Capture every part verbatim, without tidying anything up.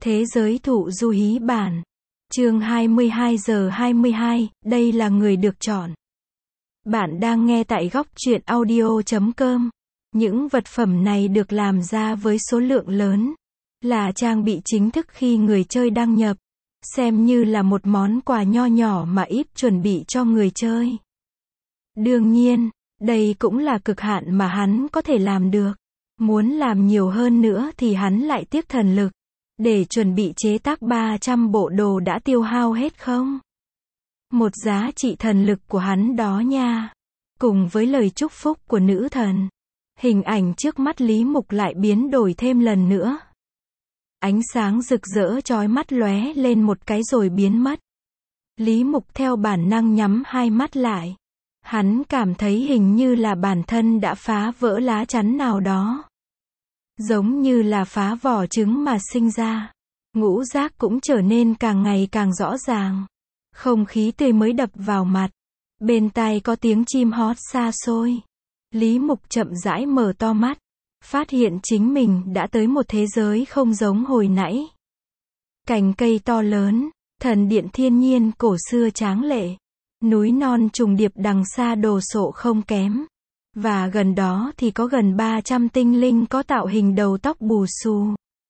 Thế giới thụ du hí bản. Chương hai mươi hai giờ hai mươi hai, đây là người được chọn. Bạn đang nghe tại góc truyện audio chấm com. Những vật phẩm này được làm ra với số lượng lớn, là trang bị chính thức khi người chơi đăng nhập, xem như là một món quà nho nhỏ mà i pê chuẩn bị cho người chơi. Đương nhiên, đây cũng là cực hạn mà hắn có thể làm được. Muốn làm nhiều hơn nữa thì hắn lại tiếc thần lực. Để chuẩn bị chế tác ba trăm bộ đồ đã tiêu hao hết không? Một giá trị thần lực của hắn đó nha. Cùng với lời chúc phúc của nữ thần, hình ảnh trước mắt Lý Mục lại biến đổi thêm lần nữa. Ánh sáng rực rỡ chói mắt lóe lên một cái rồi biến mất. Lý Mục theo bản năng nhắm hai mắt lại. Hắn cảm thấy hình như là bản thân đã phá vỡ lá chắn nào đó. Giống như là phá vỏ trứng mà sinh ra. Ngũ giác cũng trở nên càng ngày càng rõ ràng. Không khí tươi mới đập vào mặt. Bên tai có tiếng chim hót xa xôi. Lý Mục chậm rãi mở to mắt. Phát hiện chính mình đã tới một thế giới không giống hồi nãy. Cành cây to lớn, thần điện thiên nhiên cổ xưa tráng lệ. Núi non trùng điệp đằng xa đồ sộ không kém. Và gần đó thì có gần ba trăm tinh linh có tạo hình đầu tóc bù xù.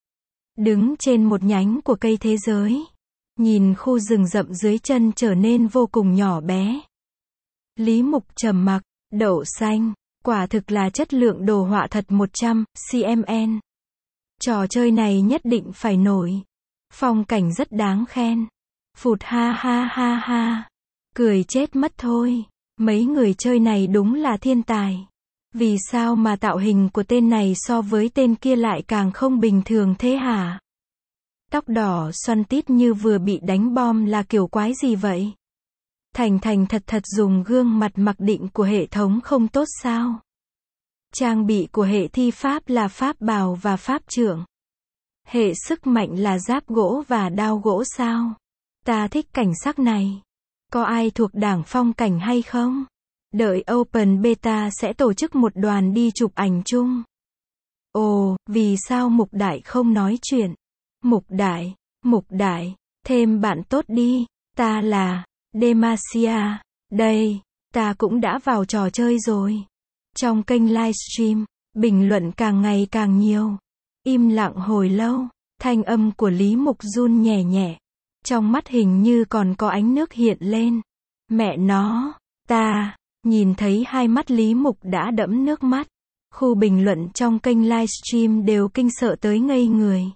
Đứng trên một nhánh của cây thế giới. Nhìn khu rừng rậm dưới chân trở nên vô cùng nhỏ bé. Lý Mục trầm mặc, đậu xanh, quả thực là chất lượng đồ họa thật một trăm xăng mét. Trò chơi này nhất định phải nổi. Phong cảnh rất đáng khen. Phụt ha ha ha ha. Cười chết mất thôi. Mấy người chơi này đúng là thiên tài. Vì sao mà tạo hình của tên này so với tên kia lại càng không bình thường thế hả? Tóc đỏ xoăn tít như vừa bị đánh bom là kiểu quái gì vậy? Thành thành thật thật dùng gương mặt mặc định của hệ thống không tốt sao? Trang bị của hệ thi pháp là pháp bào và pháp trượng. Hệ sức mạnh là giáp gỗ và đao gỗ sao? Ta thích cảnh sắc này. Có ai thuộc đảng phong cảnh hay không? Đợi Open Beta sẽ tổ chức một đoàn đi chụp ảnh chung. Ồ, vì sao Mục Đại không nói chuyện? Mục Đại, Mục Đại, thêm bạn tốt đi. Ta là Demacia. Đây, ta cũng đã vào trò chơi rồi. Trong kênh livestream, bình luận càng ngày càng nhiều. Im lặng hồi lâu, thanh âm của Lý Mục run nhẹ nhẹ. Trong mắt hình như còn có ánh nước hiện lên. Mẹ nó, ta, nhìn thấy hai mắt Lý Mục đã đẫm nước mắt. Khu bình luận trong kênh livestream đều kinh sợ tới ngây người.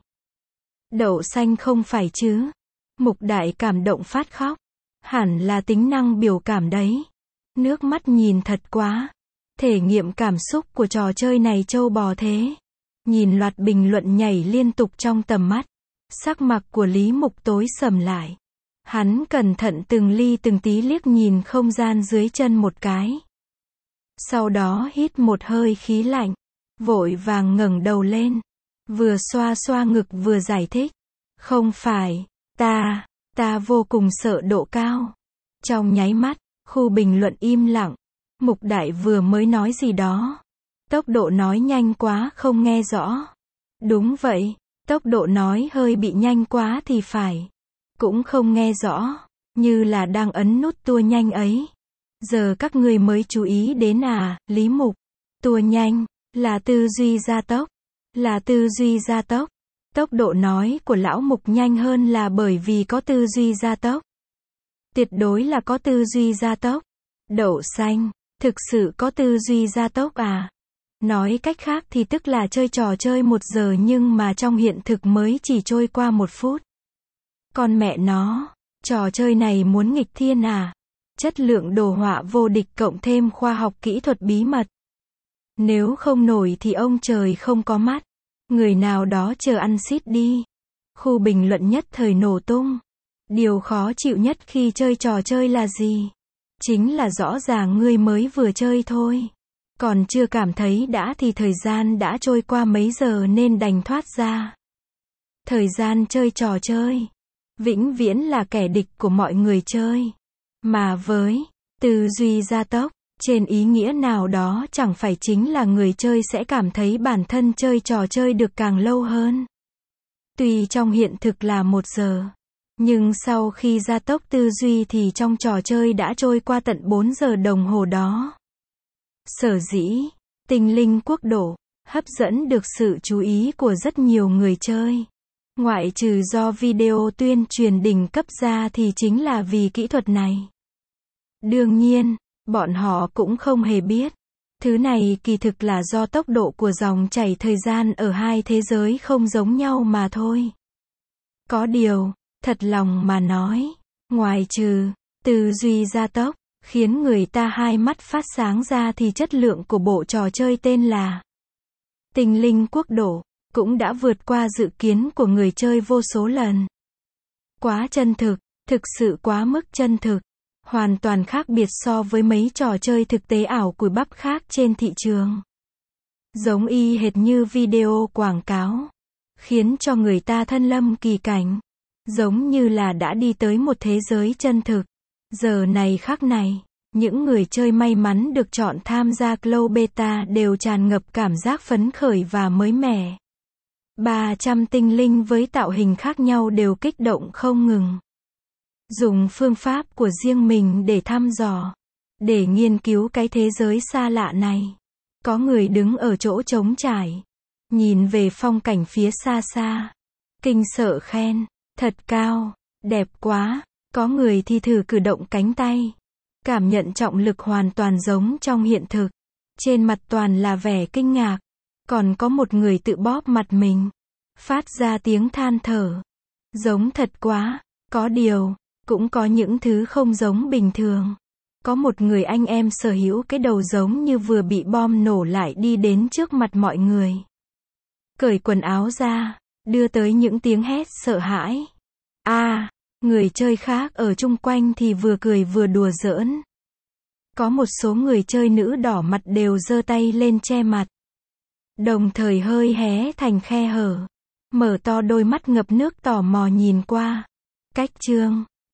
Đậu xanh không phải chứ? Mục Đại cảm động phát khóc. Hẳn là tính năng biểu cảm đấy. Nước mắt nhìn thật quá. Thể nghiệm cảm xúc của trò chơi này trâu bò thế. Nhìn loạt bình luận nhảy liên tục trong tầm mắt. Sắc mặt của Lý Mục tối sầm lại. Hắn cẩn thận từng ly từng tí liếc nhìn không gian dưới chân một cái. Sau đó hít một hơi khí lạnh. Vội vàng ngẩng đầu lên. Vừa xoa xoa ngực vừa giải thích. Không phải, ta, ta vô cùng sợ độ cao. Trong nháy mắt, khu bình luận im lặng. Mục Đại vừa mới nói gì đó. Tốc độ nói nhanh quá không nghe rõ. Đúng vậy. Tốc độ nói hơi bị nhanh quá thì phải. Cũng không nghe rõ. Như là đang ấn nút tua nhanh ấy. Giờ các ngươi mới chú ý đến à, Lý Mục. Tua nhanh, là tư duy gia tốc. Là tư duy gia tốc. Tốc độ nói của lão Mục nhanh hơn là bởi vì có tư duy gia tốc. Tuyệt đối là có tư duy gia tốc. Đậu xanh, thực sự có tư duy gia tốc à? Nói cách khác thì tức là chơi trò chơi một giờ nhưng mà trong hiện thực mới chỉ trôi qua một phút. Con mẹ nó, trò chơi này muốn nghịch thiên à? Chất lượng đồ họa vô địch cộng thêm khoa học kỹ thuật bí mật. Nếu không nổi thì ông trời không có mắt. Người nào đó chờ ăn xít đi. Khu bình luận nhất thời nổ tung. Điều khó chịu nhất khi chơi trò chơi là gì? Chính là rõ ràng ngươi mới vừa chơi thôi. Còn chưa cảm thấy đã thì thời gian đã trôi qua mấy giờ nên đành thoát ra. Thời gian chơi trò chơi vĩnh viễn là kẻ địch của mọi người chơi. Mà với tư duy gia tốc, trên ý nghĩa nào đó chẳng phải chính là người chơi sẽ cảm thấy bản thân chơi trò chơi được càng lâu hơn. Tuy trong hiện thực là một giờ, nhưng sau khi gia tốc tư duy thì trong trò chơi đã trôi qua tận bốn giờ đồng hồ đó. Sở dĩ, Tinh Linh Quốc độ hấp dẫn được sự chú ý của rất nhiều người chơi. Ngoại trừ do video tuyên truyền đỉnh cấp ra thì chính là vì kỹ thuật này. Đương nhiên, bọn họ cũng không hề biết. Thứ này kỳ thực là do tốc độ của dòng chảy thời gian ở hai thế giới không giống nhau mà thôi. Có điều, thật lòng mà nói, ngoài trừ tư duy gia tốc, khiến người ta hai mắt phát sáng ra thì chất lượng của bộ trò chơi tên là Tinh Linh Quốc độ cũng đã vượt qua dự kiến của người chơi vô số lần. Quá chân thực, thực sự quá mức chân thực, hoàn toàn khác biệt so với mấy trò chơi thực tế ảo cùi bắp khác trên thị trường. Giống y hệt như video quảng cáo, khiến cho người ta thân lâm kỳ cảnh, giống như là đã đi tới một thế giới chân thực. Giờ này khắc này, những người chơi may mắn được chọn tham gia Cloud Beta đều tràn ngập cảm giác phấn khởi và mới mẻ. ba trăm tinh linh với tạo hình khác nhau đều kích động không ngừng. Dùng phương pháp của riêng mình để thăm dò, để nghiên cứu cái thế giới xa lạ này. Có người đứng ở chỗ trống trải, nhìn về phong cảnh phía xa xa, kinh sợ khen, thật cao, đẹp quá. Có người thì thử cử động cánh tay, cảm nhận trọng lực hoàn toàn giống trong hiện thực, trên mặt toàn là vẻ kinh ngạc. Còn có một người tự bóp mặt mình, phát ra tiếng than thở, giống thật quá. Có điều, cũng có những thứ không giống bình thường. Có một người anh em sở hữu cái đầu giống như vừa bị bom nổ lại đi đến trước mặt mọi người, cởi quần áo ra, đưa tới những tiếng hét sợ hãi. A, à, người chơi khác ở chung quanh thì vừa cười vừa đùa giỡn. Có một số người chơi nữ đỏ mặt đều giơ tay lên che mặt, đồng thời hơi hé thành khe hở, mở to đôi mắt ngập nước tò mò nhìn qua. Cách chương